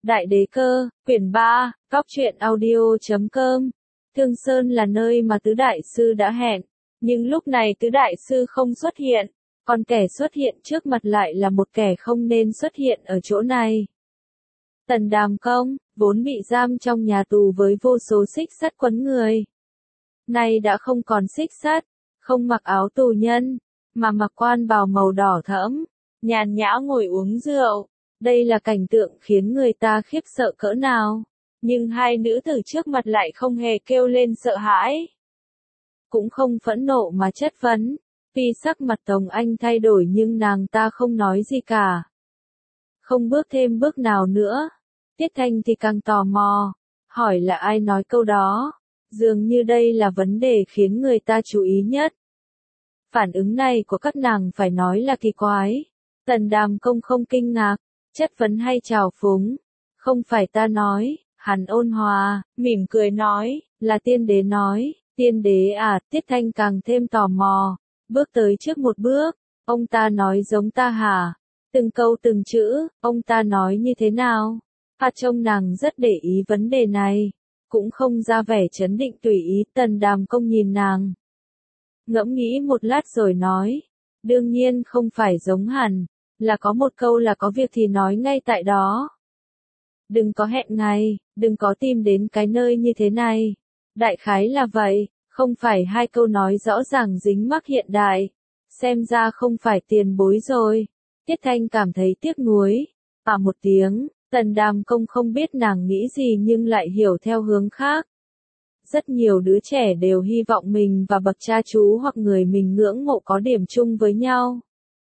Đại Đế Cơ, quyển 3, Góc truyện audio.com. Thương Sơn là nơi mà tứ đại sư đã hẹn, nhưng lúc này tứ đại sư không xuất hiện, còn kẻ xuất hiện trước mặt lại là một kẻ không nên xuất hiện ở chỗ này. Tần Đàm Công, vốn bị giam trong nhà tù với vô số xích sắt quấn người. Nay đã không còn xích sắt, không mặc áo tù nhân, mà mặc quan bào màu đỏ thẫm, nhàn nhã ngồi uống rượu. Đây là cảnh tượng khiến người ta khiếp sợ cỡ nào, nhưng hai nữ tử trước mặt lại không hề kêu lên sợ hãi, cũng không phẫn nộ mà chất vấn. Tuy sắc mặt Tống Anh thay đổi nhưng nàng ta không nói gì cả. Không bước thêm bước nào nữa. Tiết Thanh thì càng tò mò, hỏi là ai nói câu đó, dường như đây là vấn đề khiến người ta chú ý nhất. Phản ứng này của các nàng phải nói là kỳ quái. Tần Đàm Công không kinh ngạc, chất vấn hay trào phúng. Không phải ta nói, hắn ôn hòa, mỉm cười nói, là tiên đế nói. Tiên đế à, Tiết Thanh càng thêm tò mò, bước tới trước một bước. Ông ta nói giống ta hả? Từng câu từng chữ, ông ta nói như thế nào? Trông nàng rất để ý vấn đề này, cũng không ra vẻ trấn định tùy ý. Tần Đàm Công nhìn nàng, ngẫm nghĩ một lát rồi nói, đương nhiên không phải giống hẳn, là có một câu là có việc thì nói ngay tại đó. Đừng có hẹn ngày, đừng có tìm đến cái nơi như thế này. Đại khái là vậy, không phải hai câu nói rõ ràng dính mắc hiện đại. Xem ra không phải tiền bối rồi. Tiết Thanh cảm thấy tiếc nuối. Một tiếng, Tần Đàm Công không biết nàng nghĩ gì nhưng lại hiểu theo hướng khác. Rất nhiều đứa trẻ đều hy vọng mình và bậc cha chú hoặc người mình ngưỡng mộ có điểm chung với nhau.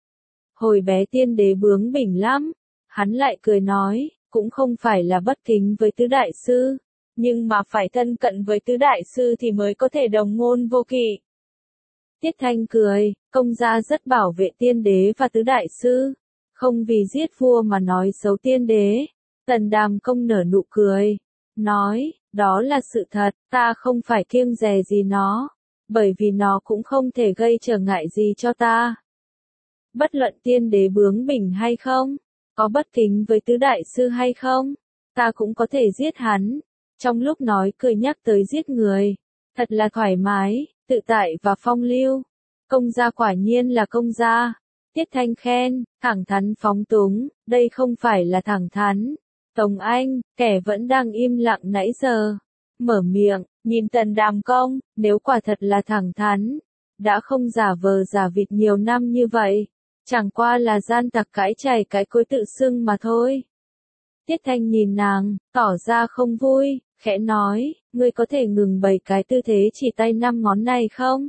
Hồi bé tiên đế bướng bỉnh lắm, hắn lại cười nói, cũng không phải là bất kính với tứ đại sư, nhưng mà phải thân cận với tứ đại sư thì mới có thể đồng ngôn vô kỵ. Tiết Thanh cười, công gia rất bảo vệ tiên đế và tứ đại sư, không vì giết vua mà nói xấu tiên đế. Tần Đàm Công nở nụ cười, nói, đó là sự thật, ta không phải kiêng dè gì nó, bởi vì nó cũng không thể gây trở ngại gì cho ta. Bất luận tiên đế bướng bỉnh hay không, có bất kính với tứ đại sư hay không, ta cũng có thể giết hắn. Trong lúc nói cười nhắc tới giết người, thật là thoải mái, tự tại và phong lưu. Công gia quả nhiên là công gia. Tiết Thanh khen, thẳng thắn phóng túng, đây không phải là thẳng thắn. Tống Anh, kẻ vẫn đang im lặng nãy giờ, mở miệng, nhìn Tần Đàm Công, nếu quả thật là thẳng thắn, đã không giả vờ giả vịt nhiều năm như vậy, chẳng qua là gian tặc cãi chày cái cối tự xưng mà thôi. Tiết Thanh nhìn nàng, tỏ ra không vui, khẽ nói, ngươi có thể ngừng bày cái tư thế chỉ tay 5 ngón này không?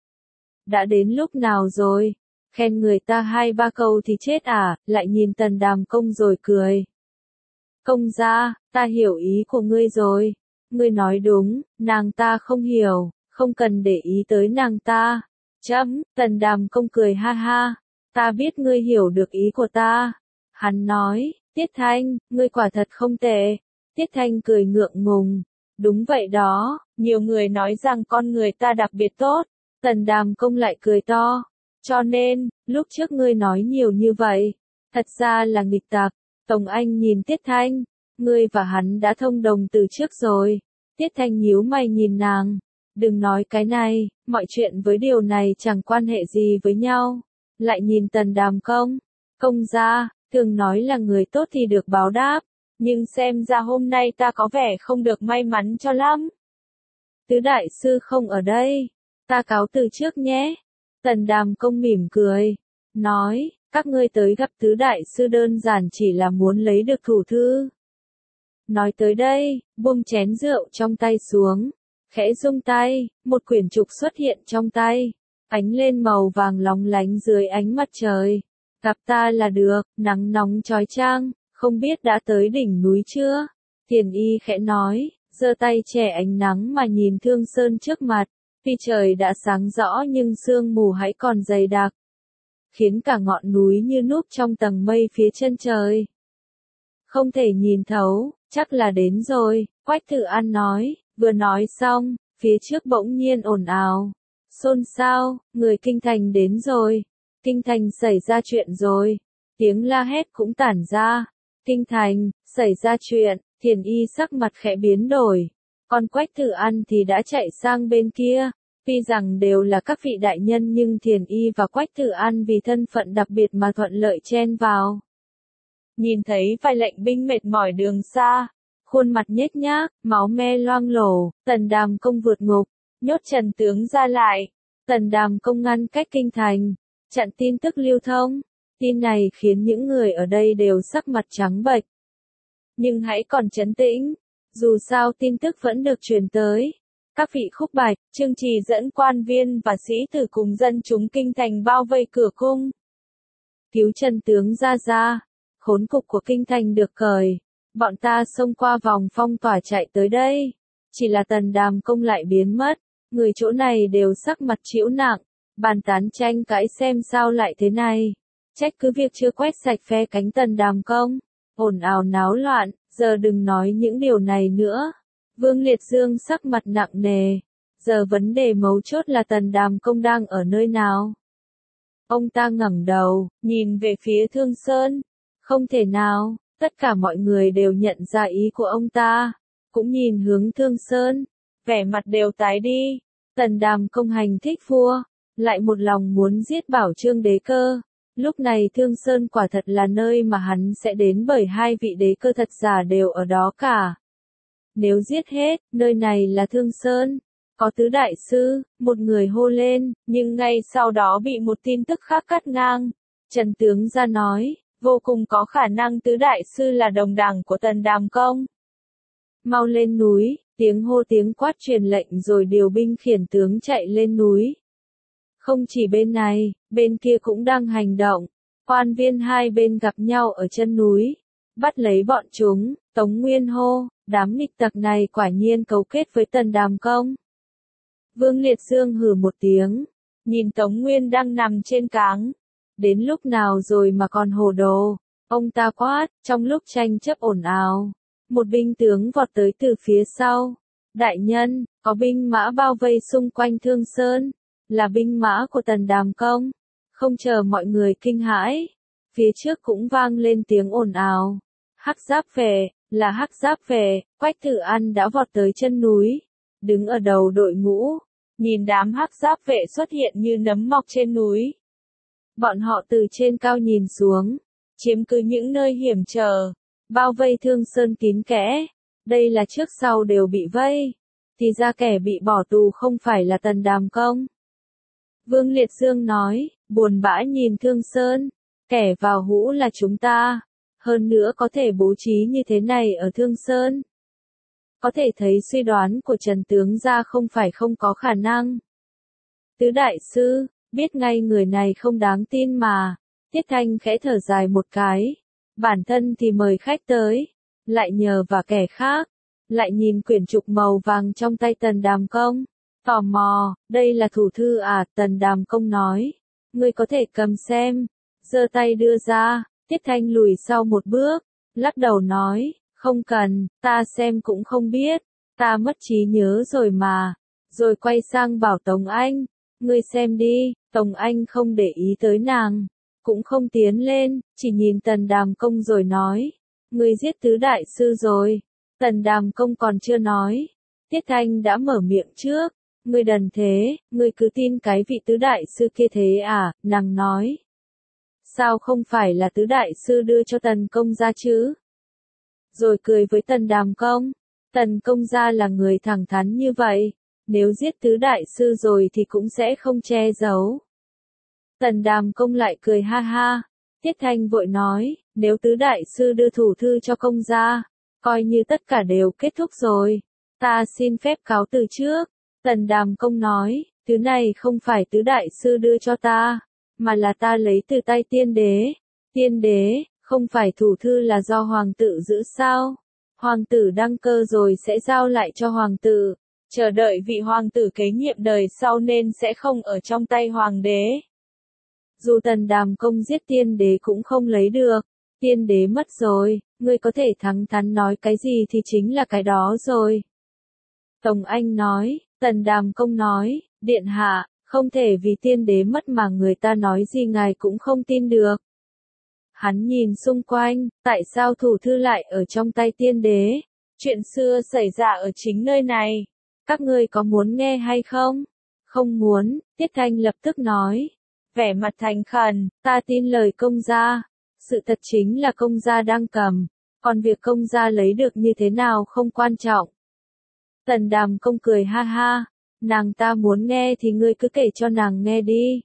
Đã đến lúc nào rồi? Khen người ta 2-3 câu thì chết à? Lại nhìn Tần Đàm Công rồi cười. Công gia, ta hiểu ý của ngươi rồi. Ngươi nói đúng, nàng ta không hiểu, không cần để ý tới nàng ta. Tần Đàm Công cười ha ha. Ta biết ngươi hiểu được ý của ta. Hắn nói, Tiết Thanh, ngươi quả thật không tệ. Tiết Thanh cười ngượng ngùng. Đúng vậy đó, nhiều người nói rằng con người ta đặc biệt tốt. Tần Đàm Công lại cười to. Cho nên, lúc trước ngươi nói nhiều như vậy, thật ra là nghịch tặc. Tống Anh nhìn Tiết Thanh, ngươi và hắn đã thông đồng từ trước rồi. Tiết Thanh nhíu mày nhìn nàng, đừng nói cái này, mọi chuyện với điều này chẳng quan hệ gì với nhau. Lại nhìn Tần Đàm Công, công gia, thường nói là người tốt thì được báo đáp, nhưng xem ra hôm nay ta có vẻ không được may mắn cho lắm. Tứ đại sư không ở đây, ta cáo từ trước nhé. Tần Đàm Công mỉm cười, nói, các ngươi tới gặp tứ đại sư đơn giản chỉ là muốn lấy được thủ thư. Nói tới đây, buông chén rượu trong tay xuống, khẽ rung tay, một quyển trục xuất hiện trong tay, ánh lên màu vàng lóng lánh dưới ánh mặt trời. Gặp ta là được, nắng nóng chói chang, không biết đã tới đỉnh núi chưa? Tiền Y khẽ nói, giơ tay che ánh nắng mà nhìn Thương Sơn trước mặt. Tuy trời đã sáng rõ nhưng sương mù hãy còn dày đặc, khiến cả ngọn núi như núp trong tầng mây phía chân trời. Không thể nhìn thấu, chắc là đến rồi, Quách Tử An nói. Vừa nói xong, phía trước bỗng nhiên ồn ào, xôn xao, người kinh thành đến rồi. Kinh thành xảy ra chuyện rồi. Tiếng la hét cũng tản ra. Kinh thành, xảy ra chuyện, Thiền Y sắc mặt khẽ biến đổi. Còn Quách Tử An thì đã chạy sang bên kia. Tuy rằng đều là các vị đại nhân nhưng Thiền Y và Quách Tử An vì thân phận đặc biệt mà thuận lợi chen vào. Nhìn thấy vài lệnh binh mệt mỏi đường xa, khuôn mặt nhếch nhác, máu me loang lổ, Tần Đàm Công vượt ngục, nhốt Trần tướng ra lại. Tần Đàm Công ngăn cách kinh thành, chặn tin tức lưu thông. Tin này khiến những người ở đây đều sắc mặt trắng bệch. Nhưng hãy còn trấn tĩnh, dù sao tin tức vẫn được truyền tới. Các vị khúc bạch, Trương Trì dẫn quan viên và sĩ tử cùng dân chúng kinh thành bao vây cửa cung. Cứu Trần tướng ra, khốn cục của kinh thành được cởi. Bọn ta xông qua vòng phong tỏa chạy tới đây. Chỉ là Tần Đàm Công lại biến mất. Người chỗ này đều sắc mặt trĩu nặng, bàn tán tranh cãi xem sao lại thế này. Trách cứ việc chưa quét sạch phe cánh Tần Đàm Công. Ồn ào náo loạn, giờ đừng nói những điều này nữa. Vương Liệt Dương sắc mặt nặng nề. Giờ vấn đề mấu chốt là Tần Đàm Công đang ở nơi nào? Ông ta ngẩng đầu, nhìn về phía Thương Sơn. Không thể nào, tất cả mọi người đều nhận ra ý của ông ta. Cũng nhìn hướng Thương Sơn, vẻ mặt đều tái đi. Tần Đàm Công hành thích vua, lại một lòng muốn giết Bảo Trương đế cơ. Lúc này Thương Sơn quả thật là nơi mà hắn sẽ đến bởi hai vị đế cơ thật giả đều ở đó cả. Nếu giết hết, nơi này là Thương Sơn. Có tứ đại sư, một người hô lên, nhưng ngay sau đó bị một tin tức khác cắt ngang. Trần tướng ra nói, vô cùng có khả năng tứ đại sư là đồng đảng của Tần Đàm Công. Mau lên núi, tiếng hô tiếng quát truyền lệnh rồi điều binh khiển tướng chạy lên núi. Không chỉ bên này, bên kia cũng đang hành động. Quan viên hai bên gặp nhau ở chân núi, bắt lấy bọn chúng. Tống Nguyên hô, đám nghịch tặc này quả nhiên cấu kết với Tần Đàm Công. Vương Liệt Dương hừ một tiếng, nhìn Tống Nguyên đang nằm trên cáng. Đến lúc nào rồi mà còn hồ đồ, ông ta quát, trong lúc tranh chấp ồn ào. Một binh tướng vọt tới từ phía sau. Đại nhân, có binh mã bao vây xung quanh Thương Sơn, là binh mã của Tần Đàm Công. Không chờ mọi người kinh hãi, phía trước cũng vang lên tiếng ồn ào. Hắc Giáp về, là Hắc Giáp về. Quách Tử An đã vọt tới chân núi, đứng ở đầu đội ngũ, nhìn đám Hắc Giáp vệ xuất hiện như nấm mọc trên núi. Bọn họ từ trên cao nhìn xuống, chiếm cứ những nơi hiểm trở, bao vây Thương Sơn kín kẽ. Đây là trước sau đều bị vây, thì ra kẻ bị bỏ tù không phải là Tần Đàm Công. Vương Liệt Dương nói, buồn bã nhìn Thương Sơn, kẻ vào hũ là chúng ta. Hơn nữa có thể bố trí như thế này ở Thương Sơn. Có thể thấy suy đoán của Trần tướng ra không phải không có khả năng. Tứ đại sư, biết ngay người này không đáng tin mà. Tiết Thanh khẽ thở dài một cái. Bản thân thì mời khách tới, lại nhờ và kẻ khác. Lại nhìn quyển trục màu vàng trong tay Tần Đàm Công. Tò mò, đây là thủ thư à? Tần Đàm Công nói. Ngươi có thể cầm xem. Giơ tay đưa ra. Tiết Thanh lùi sau một bước, lắc đầu nói, không cần, ta xem cũng không biết, ta mất trí nhớ rồi mà. Rồi quay sang bảo Tống Anh, ngươi xem đi. Tống Anh không để ý tới nàng, cũng không tiến lên, chỉ nhìn Tần Đàm Công rồi nói, ngươi giết tứ đại sư rồi. Tần Đàm Công còn chưa nói, Tiết Thanh đã mở miệng trước, ngươi đần thế, ngươi cứ tin cái vị tứ đại sư kia thế à? Nàng nói, sao không phải là tứ đại sư đưa cho Tần công gia chứ? Rồi cười với Tần Đàm Công. Tần công gia là người thẳng thắn như vậy, nếu giết tứ đại sư rồi thì cũng sẽ không che giấu. Tần Đàm Công lại cười ha ha. Tiết Thanh vội nói, nếu tứ đại sư đưa thủ thư cho công gia, coi như tất cả đều kết thúc rồi. Ta xin phép cáo từ trước. Tần Đàm Công nói, thứ này không phải tứ đại sư đưa cho ta, mà là ta lấy từ tay tiên đế. Tiên đế, không phải thủ thư là do hoàng tử giữ sao? Hoàng tử đăng cơ rồi sẽ giao lại cho hoàng tử, chờ đợi vị hoàng tử kế nhiệm đời sau nên sẽ không ở trong tay hoàng đế. Dù Tần Đàm Công giết tiên đế cũng không lấy được, tiên đế mất rồi, ngươi có thể thẳng thắn nói cái gì thì chính là cái đó rồi. Tống Anh nói, Tần Đàm Công nói, điện hạ, không thể vì tiên đế mất mà người ta nói gì ngài cũng không tin được. Hắn nhìn xung quanh, tại sao thủ thư lại ở trong tay tiên đế? Chuyện xưa xảy ra ở chính nơi này. Các ngươi có muốn nghe hay không? Không muốn, Tiết Thanh lập tức nói. Vẻ mặt thành khẩn, ta tin lời công gia. Sự thật chính là công gia đang cầm. Còn việc công gia lấy được như thế nào không quan trọng. Tần Đàm Công cười ha ha. Nàng ta muốn nghe thì ngươi cứ kể cho nàng nghe đi.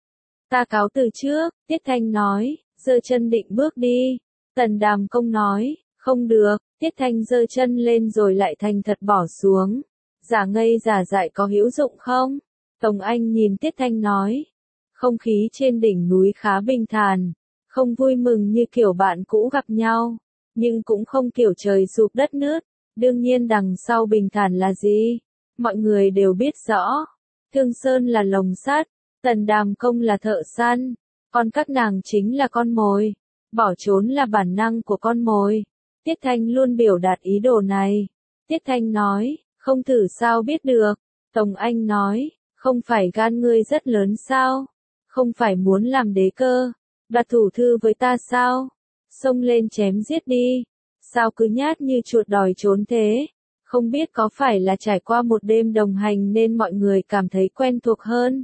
Ta cáo từ trước, Tiết Thanh nói, giơ chân định bước đi. Tần Đàm Công nói, không được, Tiết Thanh giơ chân lên rồi lại thành thật bỏ xuống. Giả ngây giả dại có hữu dụng không? Tống Anh nhìn Tiết Thanh nói. Không khí trên đỉnh núi khá bình thản, không vui mừng như kiểu bạn cũ gặp nhau, nhưng cũng không kiểu trời sụp đất nứt. Đương nhiên đằng sau bình thản là gì? Mọi người đều biết rõ. Thương Sơn là lồng sắt, Tần Đàm Công là thợ săn, còn các nàng chính là con mồi. Bỏ trốn là bản năng của con mồi. Tiết Thanh luôn biểu đạt ý đồ này. Tiết Thanh nói, không thử sao biết được. Tống Anh nói, không phải gan ngươi rất lớn sao? Không phải muốn làm đế cơ, đoạt thủ thư với ta sao? Xông lên chém giết đi. Sao cứ nhát như chuột đòi trốn thế? Không biết có phải là trải qua một đêm đồng hành nên mọi người cảm thấy quen thuộc hơn?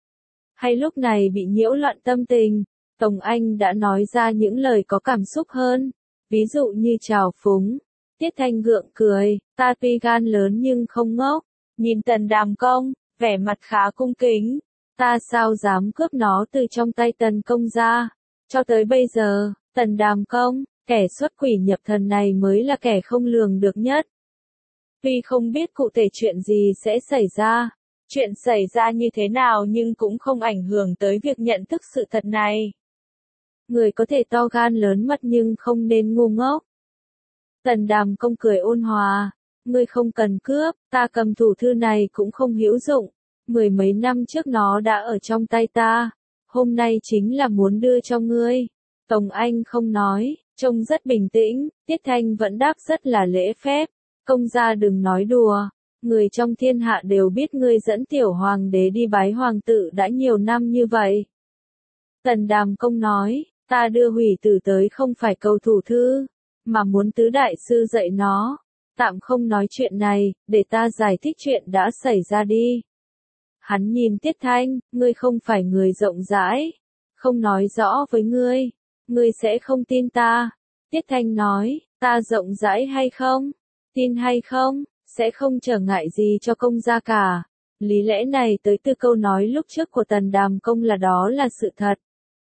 Hay lúc này bị nhiễu loạn tâm tình, Tống Anh đã nói ra những lời có cảm xúc hơn, ví dụ như trào phúng. Tiết Thanh gượng cười, ta tuy gan lớn nhưng không ngốc. Nhìn Tần Đàm Công, vẻ mặt khá cung kính. Ta sao dám cướp nó từ trong tay Tần Công ra? Cho tới bây giờ, Tần Đàm Công, kẻ xuất quỷ nhập thần này mới là kẻ không lường được nhất. Tuy không biết cụ thể chuyện gì sẽ xảy ra, chuyện xảy ra như thế nào nhưng cũng không ảnh hưởng tới việc nhận thức sự thật này. Người có thể to gan lớn mật nhưng không nên ngu ngốc. Tần Đàm Công cười ôn hòa, ngươi không cần cướp, ta cầm thủ thư này cũng không hữu dụng. 10 mấy năm trước nó đã ở trong tay ta, hôm nay chính là muốn đưa cho ngươi. Tống Anh không nói, trông rất bình tĩnh, Tiết Thanh vẫn đáp rất là lễ phép. Công gia đừng nói đùa, người trong thiên hạ đều biết ngươi dẫn tiểu hoàng đế đi bái hoàng tự đã nhiều năm như vậy. Tần Đàm Công nói, ta đưa hủy tử tới không phải cầu thủ thư, mà muốn tứ đại sư dạy nó. Tạm không nói chuyện này, để ta giải thích chuyện đã xảy ra đi. Hắn nhìn Tiết Thanh, ngươi không phải người rộng rãi, không nói rõ với ngươi sẽ không tin ta. Tiết Thanh nói, ta rộng rãi hay không, tin hay không, sẽ không trở ngại gì cho công gia cả. Lý lẽ này tới từ câu nói lúc trước của Tần Đàm Công là đó là sự thật.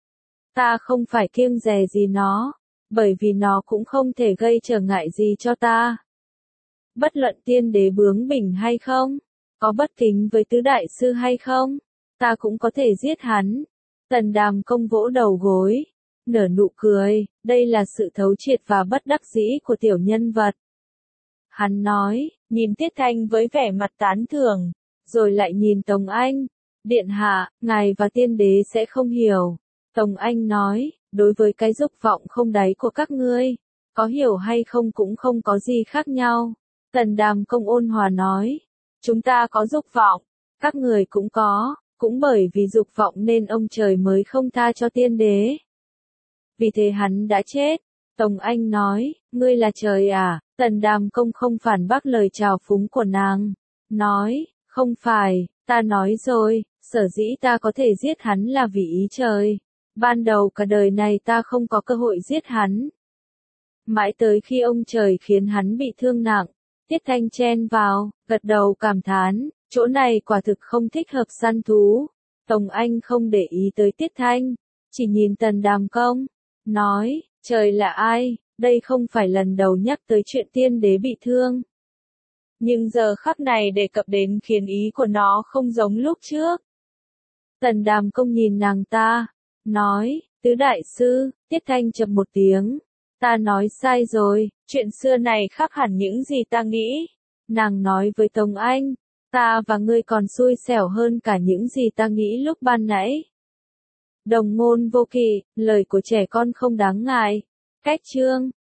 Ta không phải kiêng dè gì nó, bởi vì nó cũng không thể gây trở ngại gì cho ta. Bất luận tiên đế bướng bỉnh hay không, có bất kính với tứ đại sư hay không, ta cũng có thể giết hắn. Tần Đàm Công vỗ đầu gối, nở nụ cười, đây là sự thấu triệt và bất đắc dĩ của tiểu nhân vật. Hắn nói, nhìn Tiết Thanh với vẻ mặt tán thưởng, rồi lại nhìn Tống Anh. Điện hạ, ngài và tiên đế sẽ không hiểu. Tống Anh nói, đối với cái dục vọng không đáy của các ngươi, có hiểu hay không cũng không có gì khác nhau. Tần Đàm Công ôn hòa nói, chúng ta có dục vọng, các người cũng có, cũng bởi vì dục vọng nên ông trời mới không tha cho tiên đế. Vì thế hắn đã chết. Tống Anh nói, ngươi là trời à? Tần Đàm Công không phản bác lời trào phúng của nàng. Nói, không phải, ta nói rồi, sở dĩ ta có thể giết hắn là vì ý trời. Ban đầu cả đời này ta không có cơ hội giết hắn. Mãi tới khi ông trời khiến hắn bị thương nặng. Tiết Thanh chen vào, gật đầu cảm thán, chỗ này quả thực không thích hợp săn thú. Tống Anh không để ý tới Tiết Thanh, chỉ nhìn Tần Đàm Công, nói, trời là ai, đây không phải lần đầu nhắc tới chuyện tiên đế bị thương. Nhưng giờ khắc này đề cập đến khiến ý của nó không giống lúc trước. Tần Đàm Công nhìn nàng ta, nói, tứ đại sư. Tiết Thanh chậm một tiếng, ta nói sai rồi, chuyện xưa này khác hẳn những gì ta nghĩ. Nàng nói với Tống Anh, ta và ngươi còn xui xẻo hơn cả những gì ta nghĩ lúc ban nãy. Đồng ngôn vô kỵ, lời của trẻ con không đáng ngại. Cách chương